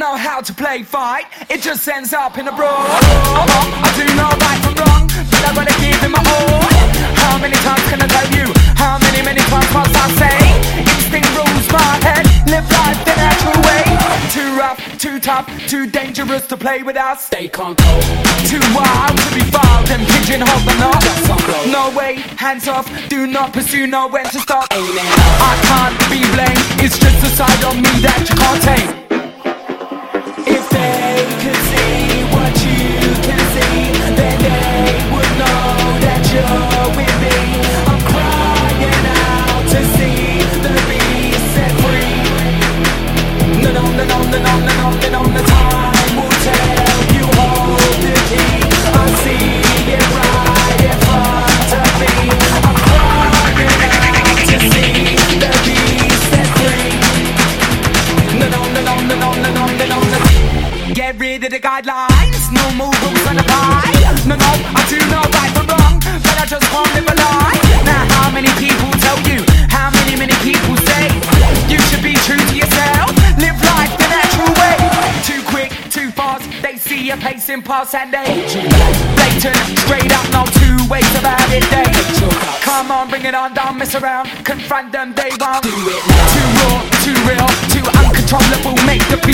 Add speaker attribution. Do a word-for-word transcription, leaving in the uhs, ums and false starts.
Speaker 1: know how to play fight, it just ends up in a brawl. Uh-huh, I do know right from wrong, but I gotta give him my all. How many times can I tell you? How many, many times must I say? Instinct rules my head, live life the natural way. Too rough, too tough, too dangerous to play with us.
Speaker 2: Stay control.
Speaker 1: Too wild to be filed and pigeonholed or not. No way, hands off, do not pursue, know when to stop. I can't be blamed, it's just a side of me that you can't take. If they could see what you can see, then they would know that you're with me. I'm crying out to see the beast set free. No, no, no, no, no, no, no, no, no, the time will tell. You hold the key, I see it right in front of me. I'm crying out to see the beast set free. No, no, no, no, no, no, no, no, no, no. Get rid of the guidelines, no more rules on the pie. No, no, I do know right from wrong, but I just won't live a lie. Now how many people tell you, how many, many people say you should be true to yourself, live life the natural way. Too quick, too fast, they see you pacing past and they blatant, straight up, no two ways about it, they come on, bring it on, don't mess around, confront them, they won't. Too raw, too real, too uncontrollable, make the